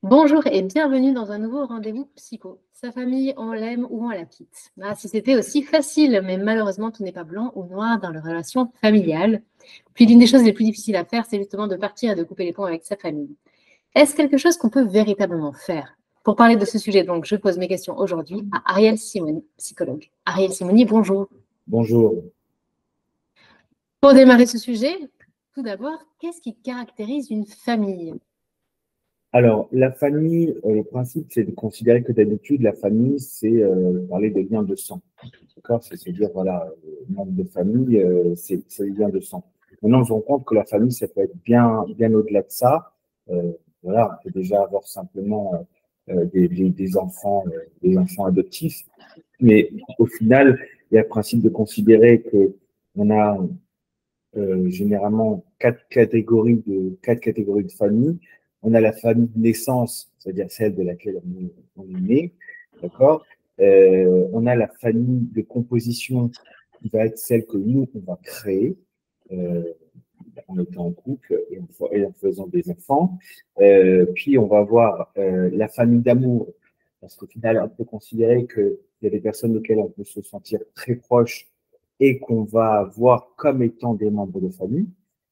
Bonjour et bienvenue dans un nouveau rendez-vous psycho. Sa famille, on l'aime ou on la quitte. Ah, si c'était aussi facile, mais malheureusement, tout n'est pas blanc ou noir dans les relations familiales. Puis l'une des choses les plus difficiles à faire, c'est justement de partir et de couper les ponts avec sa famille. Est-ce quelque chose qu'on peut véritablement faire? Pour parler de ce sujet, donc, je pose mes questions aujourd'hui à Ariel Simoni, psychologue. Ariel Simoni, bonjour. Bonjour. Pour démarrer ce sujet, tout d'abord, qu'est-ce qui caractérise une famille? Alors, la famille, le principe, c'est de considérer que d'habitude, la famille, c'est parler des liens de sang. D'accord? C'est-à-dire, voilà, membre de famille, c'est les liens de sang. Maintenant, on se rend compte que la famille, ça peut être bien au-delà de ça. Voilà, on peut déjà avoir simplement des enfants adoptifs. Mais au final, il y a le principe de considérer que on a généralement quatre catégories de familles. On a la famille de naissance, c'est-à-dire celle de laquelle on est né, d'accord. On a la famille de composition qui va être celle que nous on va créer euh, en étant en couple et en faisant des enfants. Puis on va avoir la famille d'amour, parce qu'au final on peut considérer qu'il y a des personnes auxquelles on peut se sentir très proche et qu'on va voir comme étant des membres de famille.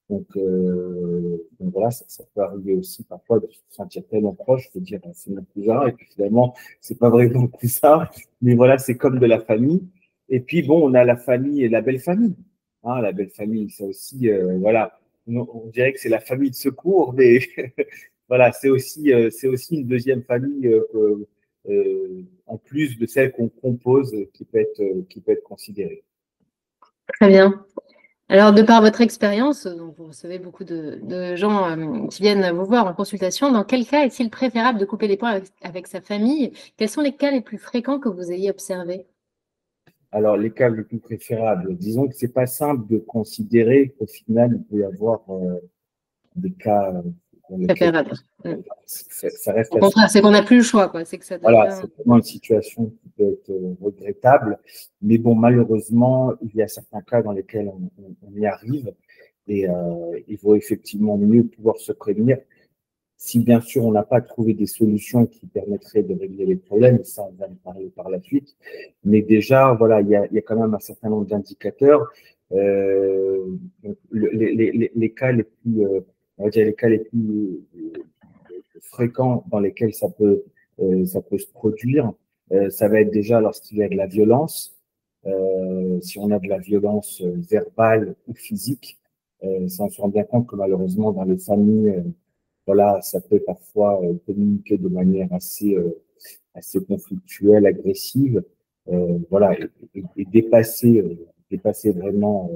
Donc voilà, ça peut arriver aussi parfois de se sentir tellement proche, de dire c'est mon cousin, et puis finalement, c'est pas vraiment mon cousin, mais voilà, c'est comme de la famille. Et puis bon, on a la famille et la belle famille. Hein, la belle famille, ça aussi, voilà, on dirait que c'est la famille de secours, mais voilà, c'est aussi une deuxième famille en plus de celle qu'on compose qui peut être considérée. Très bien. Alors, de par votre expérience, donc vous recevez beaucoup de gens qui viennent vous voir en consultation. Dans quel cas est-il préférable de couper les ponts avec sa famille? Quels sont les cas les plus fréquents que vous ayez observés? Alors, les cas les plus préférables, disons que c'est pas simple de considérer qu'au final, il peut y avoir des cas dans lesquels Préférable. ça reste Au assez. contraire, c'est qu'on n'a plus le choix, quoi. C'est que ça Voilà, devient. c'est vraiment une situation qui peut être regrettable. Mais bon, malheureusement, il y a certains cas dans lesquels on y arrive et il vaut effectivement mieux pouvoir se prévenir. Si bien sûr on n'a pas trouvé des solutions qui permettraient de régler les problèmes, et ça on va en parler par la suite, mais déjà voilà, il y a quand même un certain nombre d'indicateurs. Donc, les cas les plus, on va dire les cas les plus fréquents dans lesquels ça peut se produire, ça va être déjà lorsqu'il y a de la violence, si on a de la violence verbale ou physique, ça on se rend bien compte que malheureusement dans les familles voilà, ça peut parfois communiquer de manière assez conflictuelle, agressive, voilà, et dépasser vraiment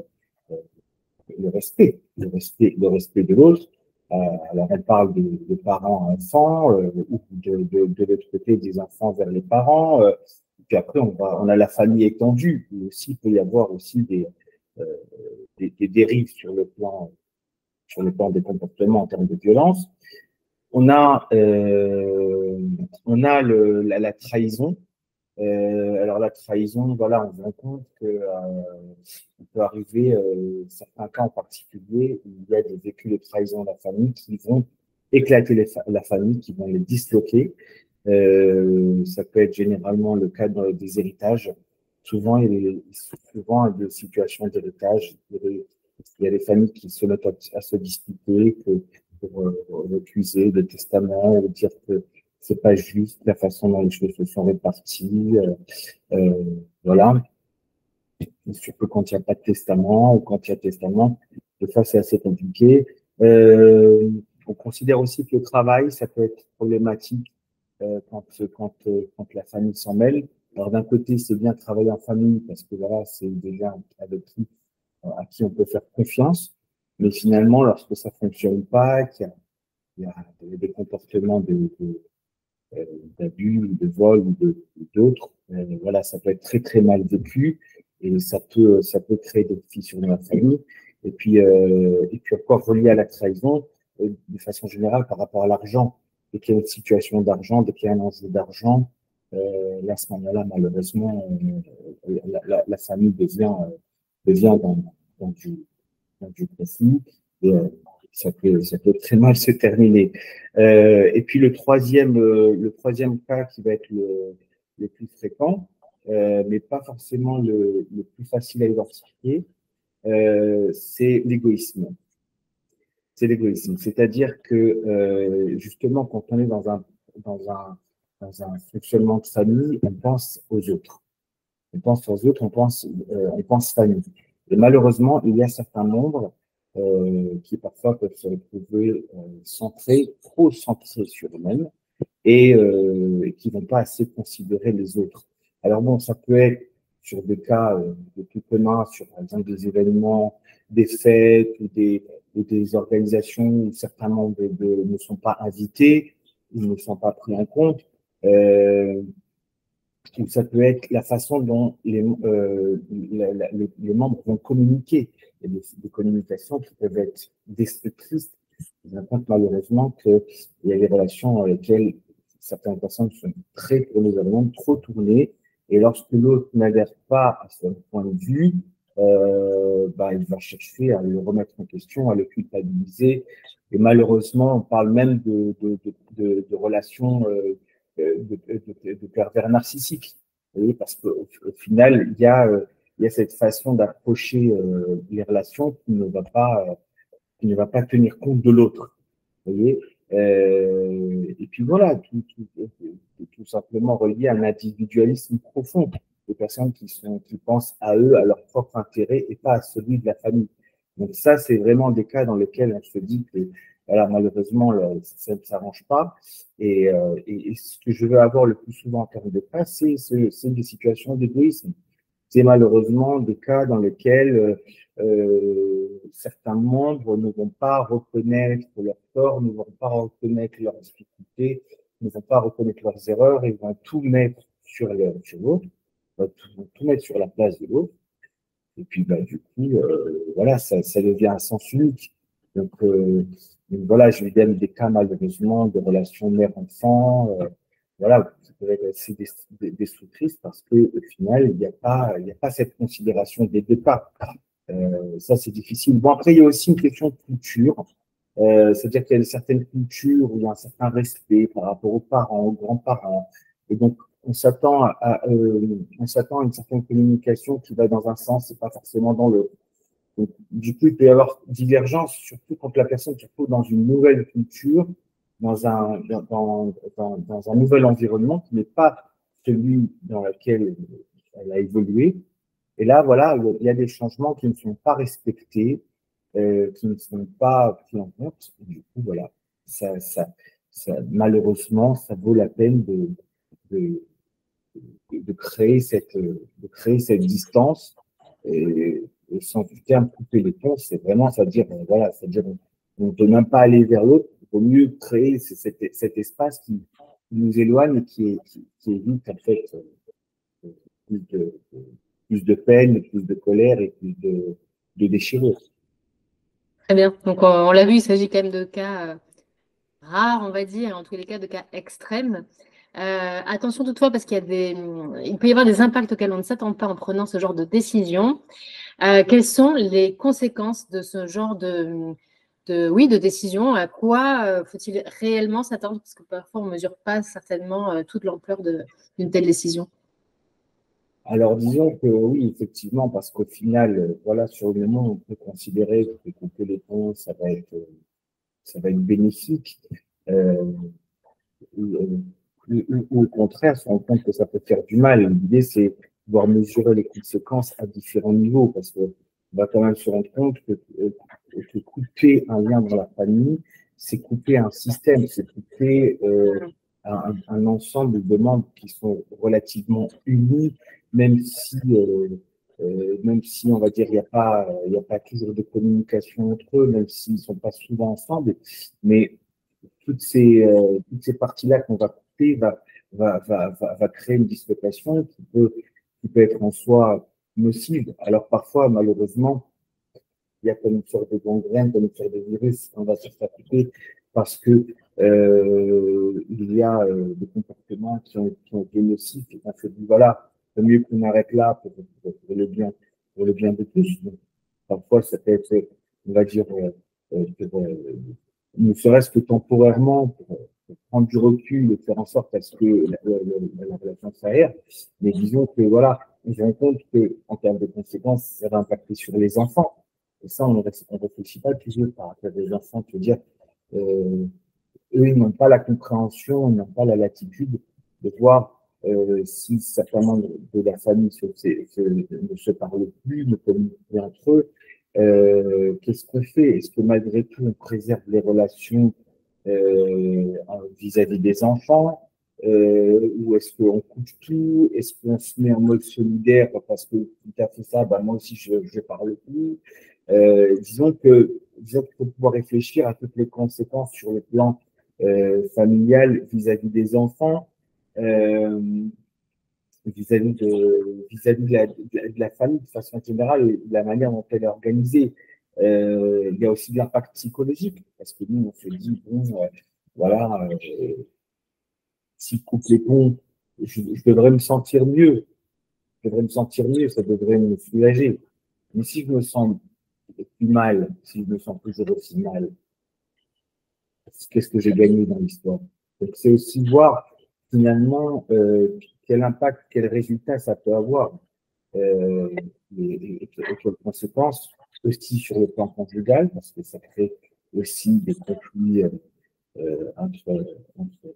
le respect de l'autre. Alors, on parle de parents à enfants, ou de l'autre côté des enfants vers les parents. Puis après, on a la famille étendue. Mais aussi, il peut y avoir aussi euh, des dérives sur le plan des comportements en termes de violence. On a, la trahison. Alors la trahison, voilà, on se rend compte que il peut arriver certains cas en particulier où il y a des vécus de trahison de la famille qui vont éclater la famille, qui vont les disloquer. Ça peut être généralement le cas des héritages. Souvent, il y a des situations d'héritage. Il y a des familles qui se mettent à se disputer pour refuser le testament ou dire que c'est pas juste la façon dont les choses se sont réparties. Voilà. Et surtout quand il n'y a pas de testament ou quand il y a testament, des fois c'est assez compliqué. On considère aussi que le travail, ça peut être problématique quand la famille s'en mêle. Alors d'un côté, c'est bien de travailler en famille parce que voilà, c'est déjà avec qui à qui on peut faire confiance. Mais finalement, lorsque ça fonctionne pas, il y a des comportements euh, d'abus, de vol ou d'autres, voilà, ça peut être très très mal vécu et ça peut créer des fissures dans la famille. Et puis encore relié à la trahison, de façon générale par rapport à l'argent. Dès qu'il y a une situation d'argent, dès qu'il y a un enjeu d'argent, là, à ce moment-là, malheureusement, la famille devient dans du conflit. Et ça peut très mal se terminer. Et puis le troisième cas qui va être le plus fréquent, mais pas forcément le plus facile à identifier, c'est l'égoïsme. C'est l'égoïsme. C'est-à-dire que justement, quand on est dans un, dans un fonctionnement de famille, on pense aux autres. On pense aux autres, on pense famille. Et malheureusement, il y a certains membres qui parfois peuvent se retrouver trop centrés sur eux-mêmes et qui vont pas assez considérer les autres. Alors bon, ça peut être sur des cas de tout commun, sur par exemple des événements, des fêtes ou des organisations où certains membres ne sont pas invités, ils ne sont pas pris en compte. Ou ça peut être la façon dont les membres vont communiquer. Il y a des communications qui peuvent être destructrices. Je me rends compte malheureusement qu'il y a des relations dans lesquelles certaines personnes sont très tournées, trop tournées, et lorsque l'autre n'adhère pas à son point de vue, il va chercher à le remettre en question, à le culpabiliser. Et malheureusement, on parle même de relations de pervers narcissiques. Vous voyez, parce qu'au final, il y a cette façon d'approcher les relations qui ne va pas tenir compte de l'autre. Vous voyez, et puis voilà, tout simplement relié à un individualisme profond, des personnes qui pensent à eux, à leur propre intérêt et pas à celui de la famille. Donc ça, c'est vraiment des cas dans lesquels on se dit que voilà, malheureusement, ça ne s'arrange pas. Et ce que je veux avoir le plus souvent en termes de cas, c'est des situations d'égoïsme. C'est malheureusement des cas dans lesquels certains membres ne vont pas reconnaître leurs torts, ne vont pas reconnaître leurs difficultés, ne vont pas reconnaître leurs erreurs et vont tout mettre sur l'autre, vont tout mettre sur la place de l'autre. Et puis, du coup, voilà, ça devient un sens unique. Donc voilà, je vais donner des cas malheureusement de relations mère-enfant, voilà, ça peut être assez destructrice parce qu'au final, il n'y a pas cette considération des départ. Ça, c'est difficile. Bon, après, il y a aussi une question de culture. C'est-à-dire qu'il y a certaines cultures où il y a un certain respect par rapport aux parents, aux grands-parents. Et donc, on s'attend à une certaine communication qui va dans un sens et pas forcément dans l'autre. Donc, du coup, il peut y avoir divergence, surtout quand la personne se trouve dans une nouvelle culture, dans un nouvel environnement qui n'est pas celui dans lequel elle a évolué. Et là, voilà, il y a des changements qui ne sont pas respectés, qui ne sont pas pris en compte. Et du coup, voilà, malheureusement, ça vaut la peine de, de créer cette distance. Et sans du terme couper les ponts, c'est vraiment, c'est-à-dire, voilà, c'est-à-dire, on ne peut même pas aller vers l'autre. Il vaut mieux créer cet espace qui nous éloigne et qui évite, en fait, plus de, plus de peine, plus de colère et plus de déchirure. Très bien. Donc, on l'a vu, il s'agit quand même de cas rares, on va dire, en tous les cas de cas extrêmes. Attention toutefois, parce il peut y avoir des impacts auxquels on ne s'attend pas en prenant ce genre de décision. Quelles sont les conséquences de ce genre de décision? À quoi faut-il réellement s'attendre? Parce que parfois, on ne mesure pas certainement toute l'ampleur d'une telle décision. Alors, disons que oui, effectivement, parce qu'au final, voilà, sur le moment, on peut considérer que couper les ponts, ça va être bénéfique. Ou au contraire, se rendre compte que ça peut faire du mal. L'idée, c'est de pouvoir mesurer les conséquences à différents niveaux, parce qu'on va quand même se rendre compte que couper un lien dans la famille, c'est couper un système, c'est couper un ensemble de membres qui sont relativement unis, même si on va dire il y a pas toujours de communication entre eux, même s'ils ne sont pas souvent ensemble, mais toutes ces parties-là qu'on va couper va créer une dislocation qui peut être en soi nocive. Alors parfois, malheureusement, il y a comme une sorte de gangrène, comme une sorte de virus qu'on va se faire couper parce que il y a des comportements qui ont été nocifs et qu'on se dit voilà, c'est mieux qu'on arrête là pour le bien de tous. Donc, parfois, ça peut être, on va dire, pour, ne serait-ce que temporairement, pour prendre du recul et faire en sorte à ce que la relation s'aère. Mais disons que voilà, on se rend compte qu'en termes de conséquences, ça va impacter sur les enfants. Et ça, on ne réfléchit pas toujours par rapport aux enfants, te dire, eux, ils n'ont pas la compréhension, ils n'ont pas la latitude de voir si certains membres de la famille ne se parlent plus, ne communiquent plus entre eux. Qu'est-ce qu'on fait? Est-ce que malgré tout, on préserve les relations vis-à-vis des enfants? Ou est-ce qu'on coupe tout? Est-ce qu'on se met en mode solidaire parce que tu as fait ça, bah, moi aussi je parle plus. Disons qu'il faut pouvoir réfléchir à toutes les conséquences sur le plan familial vis-à-vis des enfants, vis-à-vis de la famille de façon générale et de la manière dont elle est organisée. Il y a aussi de l'impact psychologique, parce que nous, on se dit, bon, voilà, si je coupe les ponts, je devrais me sentir mieux. Je devrais me sentir mieux, ça devrait me soulager. Mais si je me sens plus mal, si je me sens toujours aussi mal, qu'est-ce que j'ai gagné dans l'histoire? Donc, c'est aussi voir finalement quel impact, quel résultat ça peut avoir et quelles conséquences aussi sur le plan conjugal, parce que ça crée aussi des conflits entre,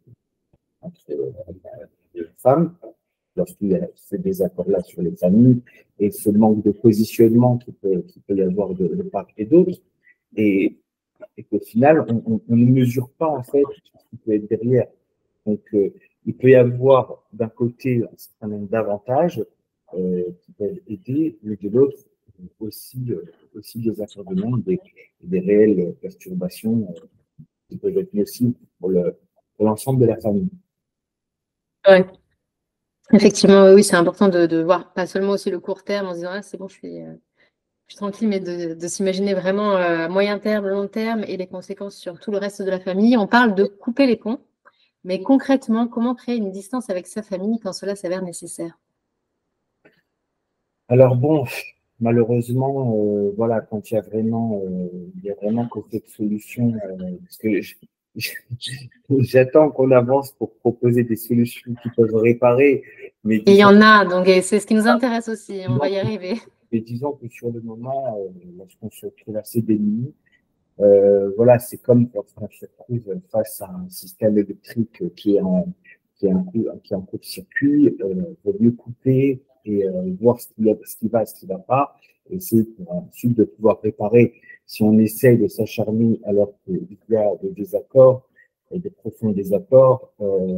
les femmes, lorsqu'il y a ces désaccords-là sur les familles et ce manque de positionnement qui peut y avoir de part et d'autre. Et qu'au final, on ne mesure pas en fait ce qui peut être derrière. Donc, il peut y avoir d'un côté un certain nombre d'avantages qui peuvent aider, mais de l'autre aussi, aussi des accornements, des réelles perturbations qui peuvent être nocives pour l'ensemble de la famille. Ouais. Effectivement, oui, c'est important de voir pas seulement aussi le court terme en se disant ah, c'est bon, je suis tranquille, mais de s'imaginer vraiment à moyen terme, long terme et les conséquences sur tout le reste de la famille. On parle de couper les ponts, mais concrètement, comment créer une distance avec sa famille quand cela s'avère nécessaire? Alors bon, malheureusement, voilà, quand il y a vraiment que cette solution, parce que j'attends qu'on avance pour proposer des solutions qui peuvent réparer, mais Il y disons, en a, donc c'est ce qui nous intéresse aussi, on va y arriver. mais disons que sur le moment, lorsqu'on se trouve assez démunis, voilà, c'est comme lorsqu'on se trouve face à un système électrique qui est en court-circuit, vaut mieux couper et voir ce qui va, ce qui va pas, et essayer pour ensuite de pouvoir réparer. Si on essaye de s'acharner alors qu'il y a des désaccords, et des profonds désaccords,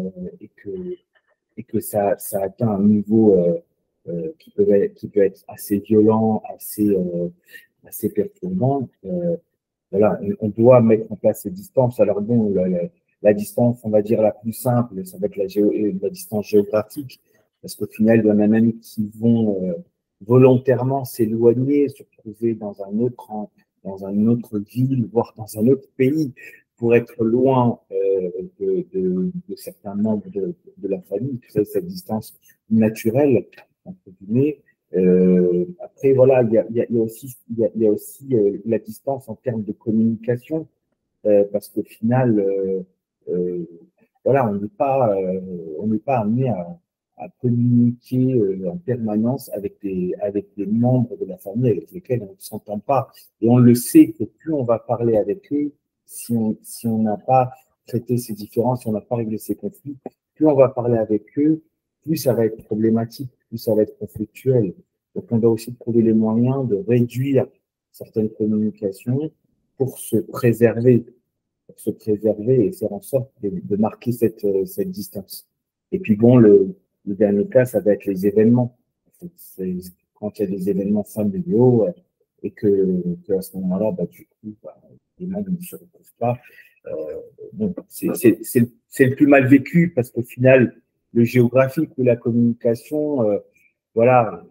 et que ça atteint un niveau qui peut être assez violent, assez perturbant, voilà, on doit mettre en place ces distances. Alors bon, la distance, on va dire la plus simple, ça va être la distance géographique, parce qu'au final, il y en a même qui vont volontairement s'éloigner, se retrouver dans un autre ville, voire dans un autre pays, pour être loin de certains membres de la famille. Tout ça, cette distance naturelle, entre guillemets. Après, voilà, il y a aussi la distance en termes de communication, parce qu'au final, voilà, on n'est pas amené à communiquer en permanence avec des membres de la famille avec lesquels on ne s'entend pas. Et on le sait que plus on va parler avec eux, si on n'a pas traité ces différences, si on n'a pas réglé ces conflits, plus on va parler avec eux, plus ça va être problématique, plus ça va être conflictuel. Donc, on doit aussi trouver les moyens de réduire certaines communications pour se préserver, et faire en sorte de marquer cette distance. Et puis bon, le dernier cas, ça va être les événements. Quand il y a des événements familiaux et à ce moment-là, bah, du coup, bah, les membres ne se retrouvent pas. Bon, c'est le plus mal vécu parce qu'au final, le géographique ou la communication, voilà,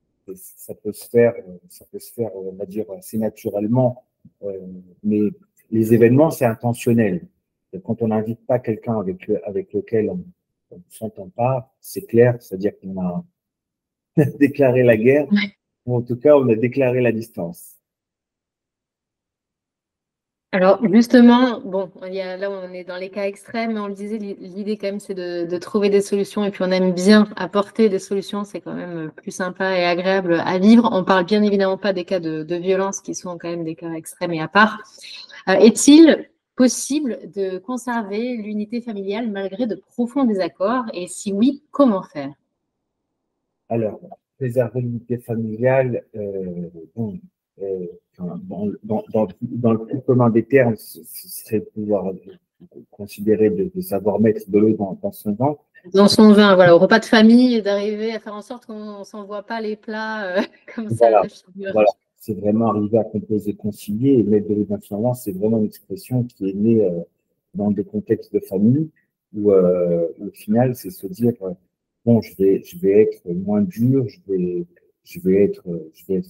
ça peut se faire, on va dire, assez naturellement. Mais les événements, c'est intentionnel. Et quand on n'invite pas quelqu'un avec lequel on ne s'entend pas, c'est clair, c'est-à-dire qu'on a déclaré la guerre, Ouais. ou en tout cas, on a déclaré la distance. Alors justement, bon, là on est dans les cas extrêmes, mais on le disait, l'idée quand même c'est de trouver des solutions et puis on aime bien apporter des solutions, c'est quand même plus sympa et agréable à vivre. On parle bien évidemment pas des cas de violence qui sont quand même des cas extrêmes et à part. Est-il possible de conserver l'unité familiale malgré de profonds désaccords? Et si oui, comment faire? Alors, préserver l'unité familiale, bon, enfin, dans le plus commun des termes, ce serait de pouvoir considérer de savoir mettre de l'eau dans son vin. Dans son vin, voilà, au repas de famille, et d'arriver à faire en sorte qu'on ne s'envoie pas les plats comme ça à Voilà, la figure. voilà. C'est vraiment arriver à composer, concilier et mettre de l'eau dans son vin. C'est vraiment une expression qui est née dans des contextes de famille où, au final, c'est se dire bon, je vais être moins dur, je vais être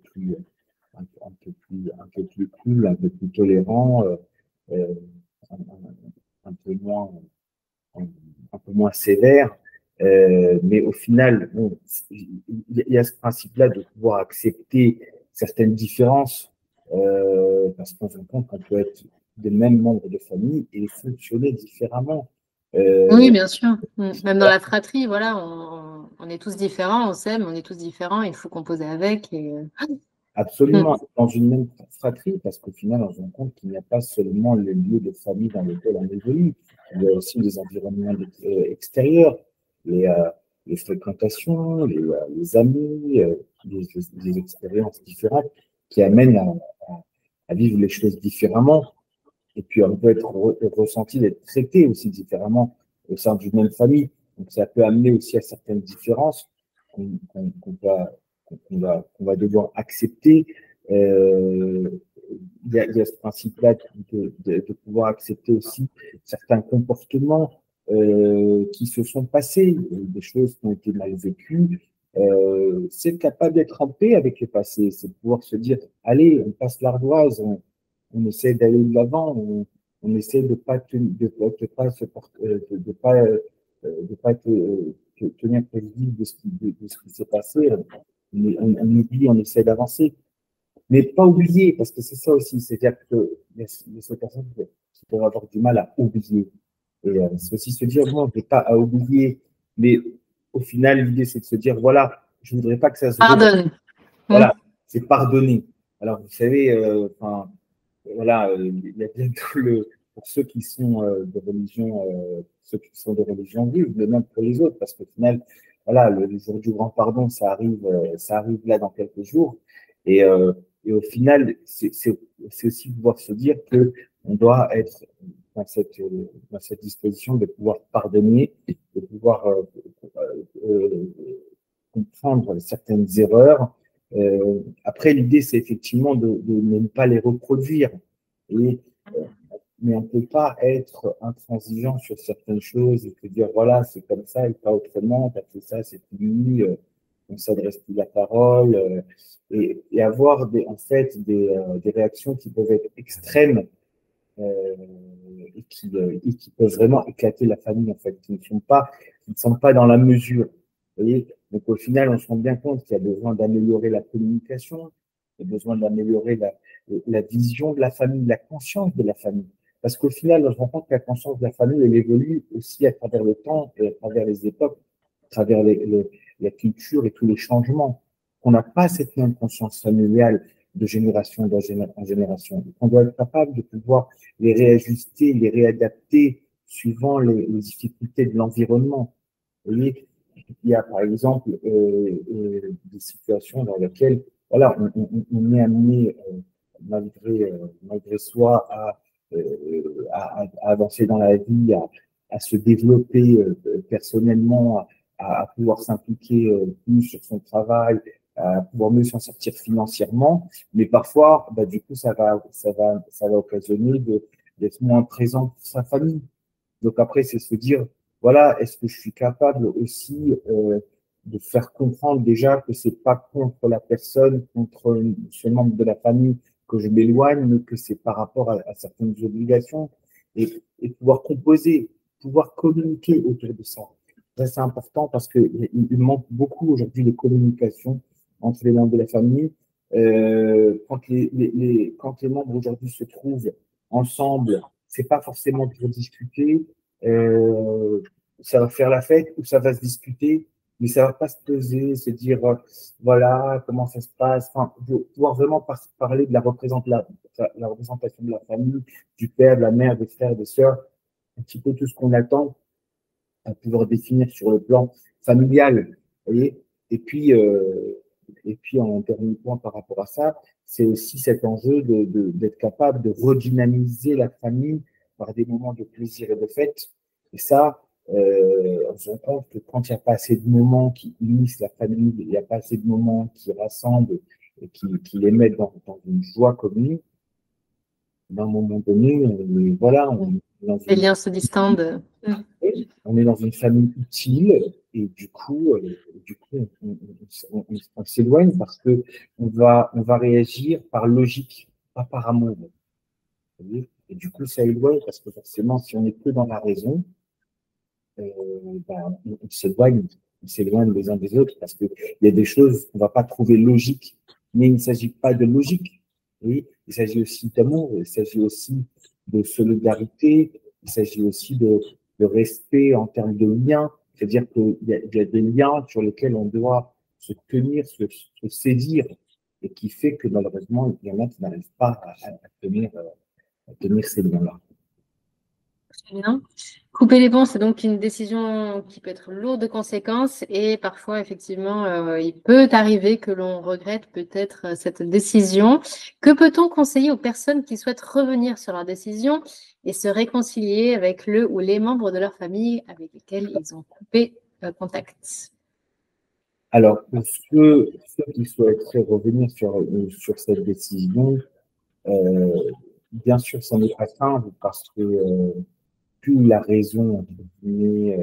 un peu plus cool, un peu plus tolérant, euh, un, un peu moins, un, un peu moins sévère. Mais au final, bon, il y a ce principe-là de pouvoir accepter certaines différences, parce qu'on se rend compte qu'on peut être des mêmes membres de famille et fonctionner différemment. Oui, Euh, bien sûr. Même dans la fratrie, voilà, on est tous différents, on s'aime, on est tous différents, il faut composer avec. Mm. Absolument, dans une même fratrie, parce qu'au final, on se rend compte qu'il n'y a pas seulement le lieu de famille dans lequel on évolue, il y a aussi les environnements extérieurs, les, euh, les fréquentations, les amis, les expériences différentes qui amènent à vivre les choses différemment. Et puis, on peut être ressenti, d'être traité aussi différemment au sein d'une même famille. Donc, ça peut amener aussi à certaines différences qu'on va devoir accepter. Euh, il y a ce principe-là de pouvoir accepter aussi certains comportements qui se sont passés, des choses qui ont été mal vécues. C'est capable d'être en paix avec le passé, c'est de pouvoir se dire, allez, on passe l'ardoise, on essaie d'aller de l'avant, on essaie de pas pas se de pas tenir prévisible de ce qui s'est passé. On oublie, on essaie d'avancer, mais pas oublier, parce que c'est ça aussi, c'est-à-dire que il y a ces personnes qui peuvent avoir du mal à oublier. Et c'est aussi se dire, bon, je n'ai pas à oublier, mais au final, l'idée, c'est de se dire, voilà, je ne voudrais pas que ça se repasse. Pardonne. Mm. Voilà, c'est pardonner. Alors, vous savez, enfin, voilà, il y a bientôt pour ceux qui sont de religion, ceux qui sont de religion juive, le même pour les autres, parce qu'au final, voilà, le jour du grand pardon, ça arrive là dans quelques jours, et, euh, et au final, c'est aussi pouvoir se dire que on doit être dans cette disposition de pouvoir pardonner, de pouvoir comprendre certaines erreurs. Après, l'idée, c'est effectivement de ne pas les reproduire. Et, euh, mais on ne peut pas être intransigeant sur certaines choses et se dire, voilà, c'est comme ça et pas autrement, parce que ça, c'est fini, on s'adresse plus la parole, et avoir en fait des réactions qui peuvent être extrêmes euh, et qui peuvent vraiment éclater la famille, en fait, qui ne sont pas dans la mesure. Vous voyez. Donc, au final, on se rend bien compte qu'il y a besoin d'améliorer la communication, il y a besoin d'améliorer la vision de la famille, la conscience de la famille. Parce qu'au final, on se rend compte que la conscience de la famille, elle évolue aussi à travers le temps et à travers les époques, à travers la culture et tous les changements. On n'a pas cette même conscience familiale de génération en génération. On doit être capable de pouvoir les réajuster, les réadapter suivant les difficultés de l'environnement. Vous voyez, il y a par exemple des situations dans lesquelles voilà, on est amené, malgré soi, à avancer dans la vie, à se développer personnellement, à pouvoir s'impliquer plus sur son travail, à pouvoir mieux s'en sortir financièrement. Mais parfois, bah, du coup, ça va occasionner d'être moins présent pour sa famille. Donc après, c'est se dire, voilà, est-ce que je suis capable aussi de faire comprendre déjà que c'est pas contre la personne, contre ce membre de la famille que je m'éloigne, mais que c'est par rapport à certaines obligations et pouvoir composer, pouvoir communiquer autour de ça. Ça, c'est important parce qu'il manque beaucoup aujourd'hui de communication entre les membres de la famille. Quand les membres aujourd'hui se trouvent ensemble, c'est pas forcément pour discuter. Ça va faire la fête ou ça va se discuter, mais ça va pas se poser, se dire voilà comment ça se passe. Enfin, pouvoir vraiment parler de la représentation de la famille, du père, de la mère, des frères, des sœurs, un petit peu tout ce qu'on attend à pouvoir définir sur le plan familial. Vous voyez. Et puis, en dernier point par rapport à ça, c'est aussi cet enjeu d'être capable de redynamiser la famille par des moments de plaisir et de fête. Et ça, on se rend compte que quand il n'y a pas assez de moments qui unissent la famille, il n'y a pas assez de moments qui rassemblent et qui les mettent dans une joie commune, à un moment donné, voilà, Les liens se distendent. on est dans une famille utile et du coup, on s'éloigne parce que on va réagir par logique, pas par amour. Vous voyez. Et du coup, ça éloigne parce que forcément, si on n'est que dans la raison, on s'éloigne les uns des autres parce qu'il y a des choses qu'on ne va pas trouver logiques, mais il ne s'agit pas de logique. Oui, il s'agit aussi d'amour, il s'agit aussi de solidarité, il s'agit aussi de respect en termes de liens, c'est-à-dire qu'il y a des liens sur lesquels on doit se tenir, se saisir, et qui fait que malheureusement, il y en a qui n'arrivent pas à tenir ces liens-là. Très bien. Couper les ponts, c'est donc une décision qui peut être lourde de conséquences et parfois, effectivement, il peut arriver que l'on regrette peut-être cette décision. Que peut-on conseiller aux personnes qui souhaitent revenir sur leur décision et se réconcilier avec le ou les membres de leur famille avec lesquels ils ont coupé contact? Alors, pour ceux qui souhaiteraient revenir sur cette décision, bien sûr, ça n'est pas simple parce que plus la raison, entre guillemets,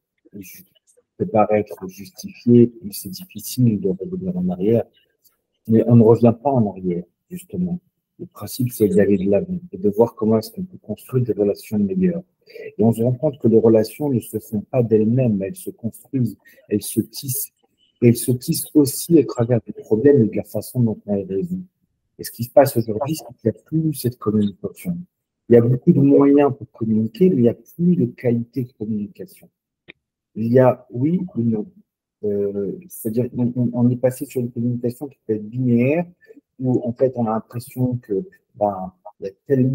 peut paraître justifiée, plus c'est difficile de revenir en arrière. Mais on ne revient pas en arrière, justement. Le principe, c'est d'aller de l'avant et de voir comment est-ce qu'on peut construire des relations meilleures. Et on se rend compte que les relations ne se font pas d'elles-mêmes, elles se construisent, elles se tissent. Et elles se tissent aussi à travers des problèmes et de la façon dont on les résout. Et ce qui se passe aujourd'hui, c'est qu'il n'y a plus cette communication. Il y a beaucoup de moyens pour communiquer, mais il n'y a plus de qualité de communication. Il y a, oui ou non. C'est-à-dire on est passé sur une communication qui peut être linéaire, où en fait on a l'impression que il y a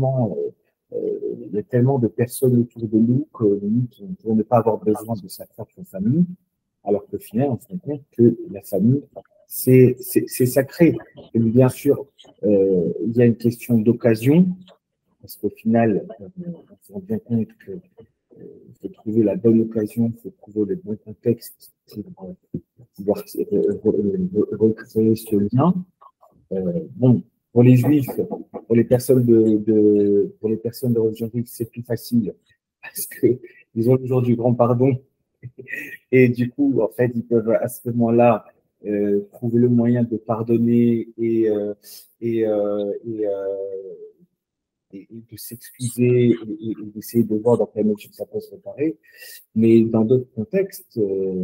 tellement de personnes autour de nous que limite, on ne peut pas avoir besoin de sa propre famille, alors qu'au final on se rend compte que la famille c'est sacré. Et bien sûr, il y a une question d'occasion, parce qu'au final, on se rend bien compte que il faut trouver la bonne occasion, il faut trouver le bon contexte pour pouvoir recréer ce lien. Bon, pour les juifs, pour les personnes pour les personnes de religion juive, c'est plus facile parce que ils ont le jour du grand pardon et du coup, en fait, ils peuvent à ce moment-là trouver le moyen de pardonner et, euh, et, euh, et de s'excuser et d'essayer de voir dans quelle mesure ça peut se réparer. Mais dans d'autres contextes,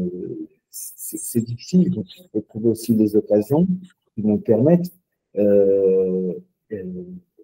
c'est difficile. Donc, il faut trouver aussi des occasions qui vont permettre. Euh, euh,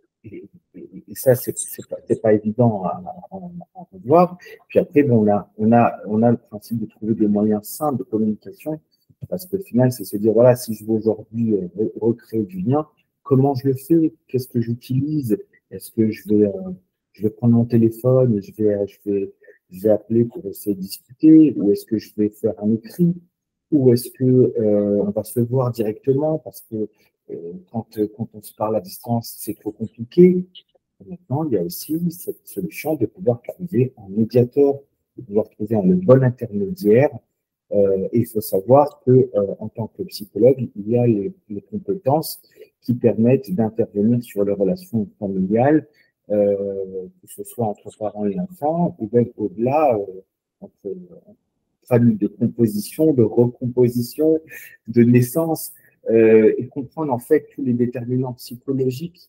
et ça, c'est pas évident à revoir. Puis après, bon, on a le principe de trouver des moyens simples de communication. Parce que au final, c'est se dire, voilà, si je veux aujourd'hui recréer du lien, comment je le fais? Qu'est-ce que j'utilise? Est-ce que je vais prendre mon téléphone et je vais appeler pour essayer de discuter, ou est-ce que je vais faire un écrit, ou est-ce que on va se voir directement parce que quand on se parle à distance, c'est trop compliqué. Maintenant, il y a aussi cette solution de pouvoir trouver un médiateur, de pouvoir trouver un bon intermédiaire. Et il faut savoir que en tant que psychologue, il y a les compétences qui permettent d'intervenir sur les relations familiales, que ce soit entre parents et enfants, ou même au-delà, entre famille de composition, de recomposition, de naissance, et comprendre en fait tous les déterminants psychologiques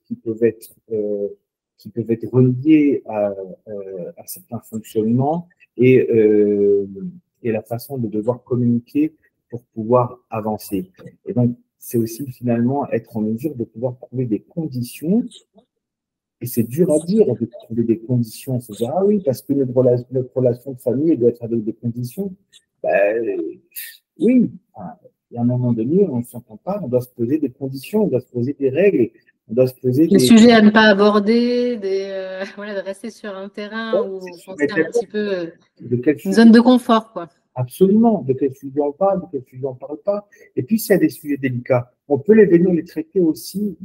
qui peuvent être reliés à certains fonctionnements et, euh, et la façon de devoir communiquer pour pouvoir avancer. Et donc, c'est aussi finalement être en mesure de pouvoir trouver des conditions Et c'est dur à dire de trouver des conditions. Se dire, ah oui, parce que notre relation de famille elle doit être avec des conditions. Ben, oui, enfin, il y a un moment donné, on ne s'entend pas, on doit se poser des conditions, on doit se poser des règles, on doit se poser Des des. sujets à ne pas aborder, voilà, de rester sur un terrain Ouais, où c'est on sûr, pense mais qu'il y a un petit peu de quel une sujet? zone de confort, quoi. Absolument. De quel sujet on parle, de quel sujet on ne parle pas. Et puis, s'il y a des sujets délicats, on peut venir les traiter aussi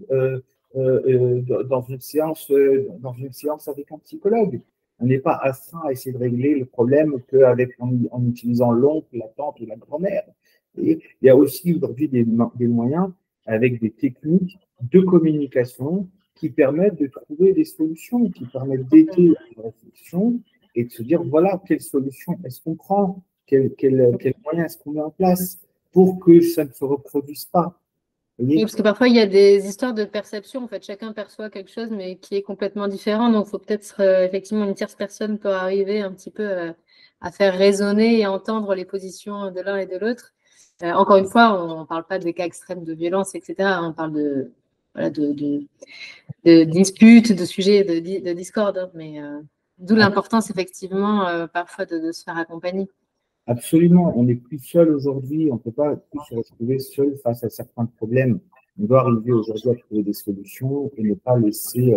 dans une séance avec un psychologue. On n'est pas astreint à essayer de régler le problème en utilisant l'oncle, la tante ou la grand-mère. Et il y a aussi aujourd'hui des moyens avec des techniques de communication qui permettent de trouver des solutions, qui permettent d'aider à la réflexion et de se dire, voilà, quelle solution est-ce qu'on prend, quel moyen est-ce qu'on met en place pour que ça ne se reproduise pas. Vous Oui, voyez. parce que parfois, il y a des histoires de perception. En fait, chacun perçoit quelque chose, mais qui est complètement différent. Donc, il faut peut-être, effectivement, une tierce personne peut arriver un petit peu à faire résonner et entendre les positions de l'un et de l'autre. Encore une fois, on ne parle pas des cas extrêmes de violence, etc. On parle voilà, de disputes, de sujets, de discorde. Hein. Mais d'où l'importance, effectivement, parfois de se faire accompagner. Absolument, on n'est plus seul aujourd'hui, on ne peut pas plus se retrouver seul face à certains problèmes. On doit arriver aujourd'hui à trouver des solutions et ne pas laisser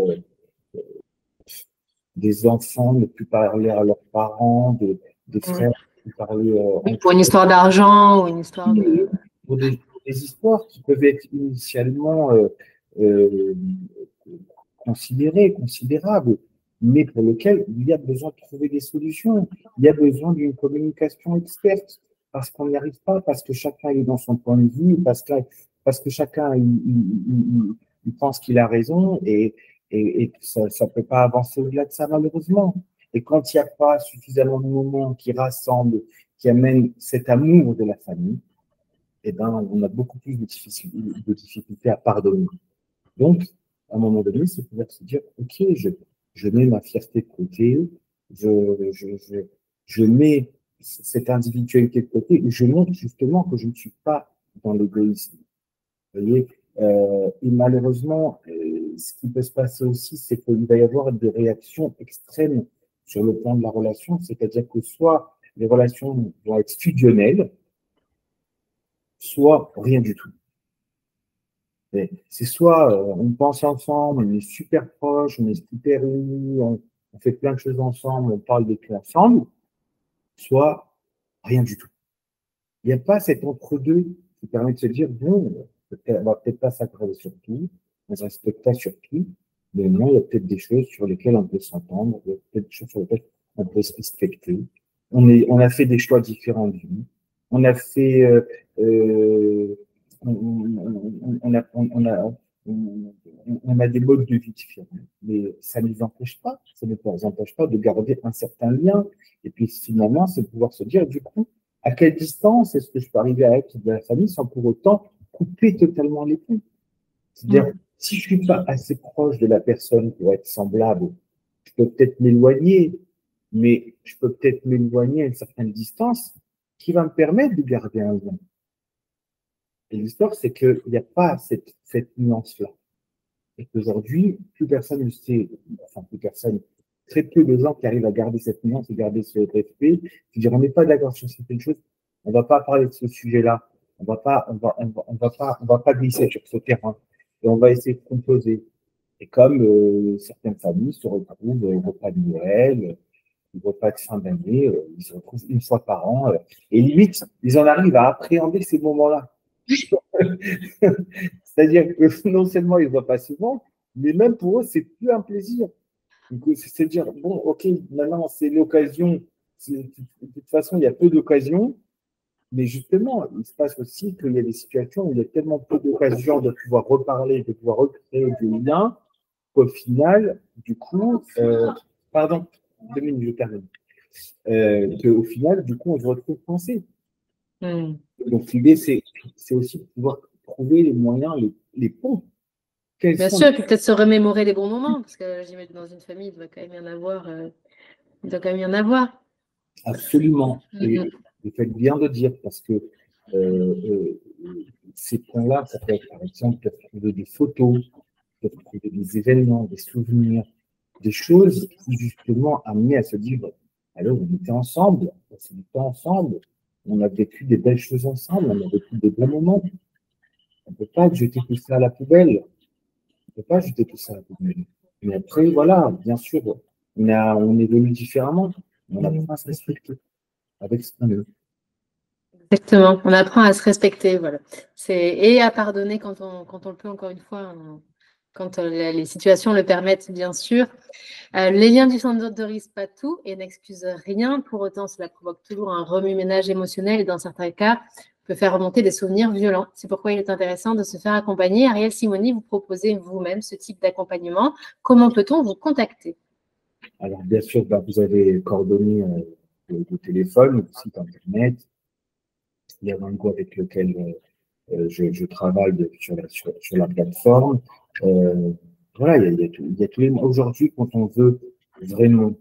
des enfants ne plus parler à leurs parents, des frères ne plus parler Oui, entre pour une histoire d'argent ou une histoire de… eux, des histoires qui peuvent être initialement euh, considérables, mais pour lesquelles il y a besoin de trouver des solutions. Il y a besoin d'une communication experte, parce qu'on n'y arrive pas, parce que chacun est dans son point de vue, parce que chacun il pense qu'il a raison et ça ne peut pas avancer au-delà de ça, malheureusement. Et quand il n'y a pas suffisamment de moments qui rassemblent, qui amènent cet amour de la famille, eh ben, on a beaucoup plus de difficultés à pardonner. Donc, à un moment donné, c'est pouvoir se dire, OK, je mets ma fierté de côté, je, je, je, je mets cette individualité de côté, et je montre justement que je ne suis pas dans l'égoïsme. Vous voyez, et malheureusement, ce qui peut se passer aussi, c'est qu'il va y avoir des réactions extrêmes sur le plan de la relation, c'est-à-dire que soit les relations vont être fusionnelles, soit rien du tout. C'est soit on pense ensemble, on est super proches, on est super unis, on fait plein de choses ensemble, on parle de tout ensemble, soit rien du tout. Il n'y a pas cet entre-deux qui permet de se dire, bon, on va peut-être pas s'accorder sur tout, on ne se respecte pas sur tout, mais non, il y a peut-être des choses sur lesquelles on peut s'entendre, il y a peut-être des choses sur lesquelles on peut se respecter. On a fait des choix différents de vie. On a fait, on a des modes de vie différents, mais ça ne nous empêche pas, ça ne nous empêche pas de garder un certain lien. Et puis finalement, c'est de pouvoir se dire, du coup, à quelle distance est-ce que je peux arriver à être de la famille sans pour autant couper totalement les ponts? C'est-à-dire, si je suis pas assez proche de la personne pour être semblable, je peux peut-être m'éloigner, mais je peux peut-être m'éloigner à une certaine distance qui va me permettre de garder un lien. Et l'histoire, c'est qu'il n'y a pas cette nuance-là. Et qu'aujourd'hui, plus personne ne sait, enfin, plus personne, très peu de gens qui arrivent à garder cette nuance et garder ce respect. Je veux dire, on n'est pas d'accord sur certaines choses. On ne va pas parler de ce sujet-là. On va pas glisser sur ce terrain. Et on va essayer de composer. Et comme certaines familles se retrouvent au repas de Noël, au repas de fin d'année, ils se retrouvent une fois par an. Et limite, ils en arrivent à appréhender ces moments-là. C'est-à-dire que non seulement ils ne voient pas souvent, mais même pour eux, c'est plus un plaisir. C'est dire, bon, ok, maintenant c'est l'occasion. De toute façon, il y a peu d'occasions, mais justement, il se passe aussi qu'il y a des situations où il y a tellement peu d'occasions de pouvoir reparler, de pouvoir recréer des liens, qu'au final, du coup, pardon, 2 minutes, je termine. Qu'au final, du coup, on se retrouve coincé. Donc l'idée, c'est aussi de pouvoir trouver les moyens, les ponts. Bien sûr, et puis peut-être se remémorer les bons moments, parce que j'imagine dans une famille, il doit quand même y en avoir. Il doit quand même y en avoir. Absolument. Et vous faites bien de dire, parce que ces points-là, ça peut être, par exemple, trouver des photos, peuvent trouver des événements, des souvenirs, des choses qui justement amenaient à se dire, alors on était ensemble, on s'est du temps ensemble, on a vécu des belles choses ensemble, on a vécu des bons moments. On ne peut pas jeter tout ça à la poubelle. On ne peut pas jeter tout ça à la poubelle. Mais après, voilà, bien sûr, on évolue différemment. On apprend à se respecter avec ce qu'on est. Exactement, on apprend à se respecter, voilà. Et à pardonner quand on le peut, encore une fois, quand les situations le permettent, bien sûr. Les liens du centre ne risquent pas tout et n'excusent rien. Pour autant, cela provoque toujours un remue-ménage émotionnel et dans certains cas, peut faire remonter des souvenirs violents. C'est pourquoi il est intéressant de se faire accompagner. Ariel Simoni, vous proposez vous-même ce type d'accompagnement. Comment peut-on vous contacter? Alors, bien sûr, vous avez coordonnées de téléphone, le site internet. Il y a un groupe avec lequel je travaille sur la plateforme. Voilà, il y a tous les mois. Aujourd'hui, quand on veut vraiment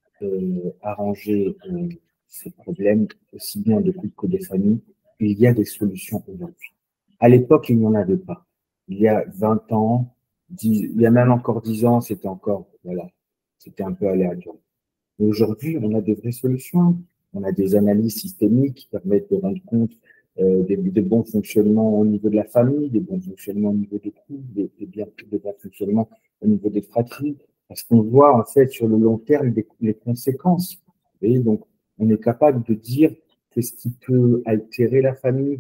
arranger ces problèmes, aussi bien de couple que de famille, il y a des solutions aujourd'hui. À l'époque, il n'y en avait pas. Il y a 20 ans, il y a même encore 10 ans, c'était encore, voilà, c'était un peu aléatoire. Mais aujourd'hui, on a des vraies solutions. On a des analyses systémiques qui permettent de rendre compte des bons fonctionnements au niveau de la famille, des bons fonctionnements au niveau des couples, des bons fonctionnements au niveau des fratries, parce qu'on voit en fait sur le long terme les conséquences. Et donc, on est capable de dire qu'est-ce qui peut altérer la famille,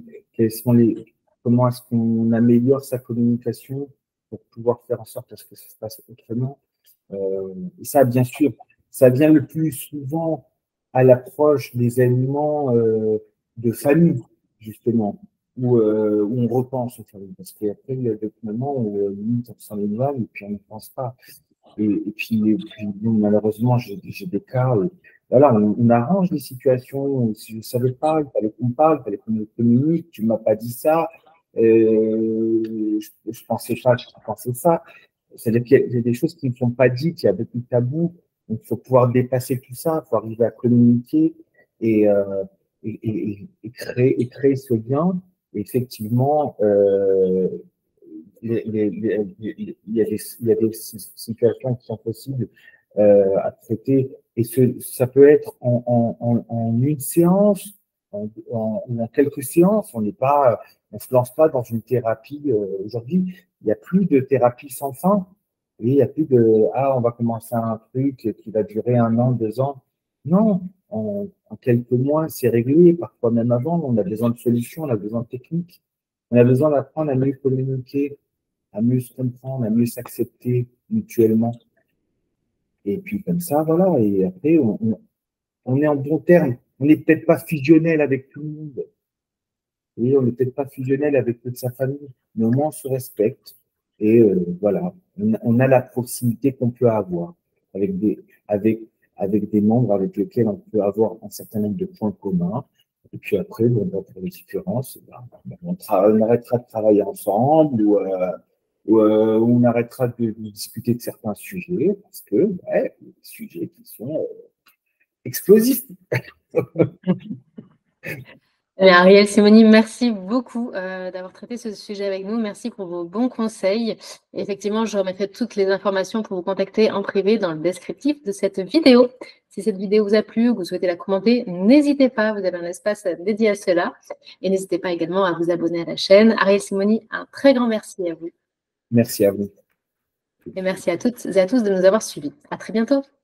comment est-ce qu'on améliore sa communication pour pouvoir faire en sorte à ce que ça se passe autrement. Et ça, bien sûr, ça vient le plus souvent à l'approche des événements de famille, justement, où on repense aux familles. Parce qu'après, il y a des moments où limite, on s'en éloigne et puis on ne pense pas. Et puis malheureusement, j'ai des cas où voilà, on arrange les situations où si je ne savais pas, il fallait qu'on parle, il fallait qu'on communique, tu ne m'as pas dit ça, je pensais pas, je pensais ça. C'est-à-dire qu'il y a des choses qui ne sont pas dites, il y a beaucoup de tabous, donc il faut pouvoir dépasser tout ça, il faut arriver à communiquer et, créer ce lien. Et effectivement, il y a des situations qui sont possibles à traiter et ça peut être en une séance, en quelques séances. On se lance pas dans une thérapie. Aujourd'hui, il n'y a plus de thérapie sans fin. Et il n'y a plus on va commencer un truc qui va durer 1 an, 2 ans. Non, en quelques mois, c'est réglé. Parfois même avant, on a besoin de solutions, on a besoin de techniques. On a besoin d'apprendre à mieux communiquer, à mieux se comprendre, à mieux s'accepter mutuellement. Et puis comme ça, voilà. Et après, on est en bon terme. On n'est peut-être pas fusionnel avec tout le monde. Et on n'est peut-être pas fusionnel avec toute sa famille. Mais au moins, on se respecte. Et voilà, on a la proximité qu'on peut avoir avec des membres avec lesquels on peut avoir un certain nombre de points communs. Et puis après, pour les différences, on arrêtera de travailler ensemble ou on arrêtera de discuter de certains sujets parce que des sujets qui sont explosifs. Ariel Simoni, merci beaucoup d'avoir traité ce sujet avec nous. Merci pour vos bons conseils. Effectivement, je remettrai toutes les informations pour vous contacter en privé dans le descriptif de cette vidéo. Si cette vidéo vous a plu ou que vous souhaitez la commenter, n'hésitez pas, vous avez un espace dédié à cela. Et n'hésitez pas également à vous abonner à la chaîne. Ariel Simoni, un très grand merci à vous. Merci à vous. Et merci à toutes et à tous de nous avoir suivis. À très bientôt.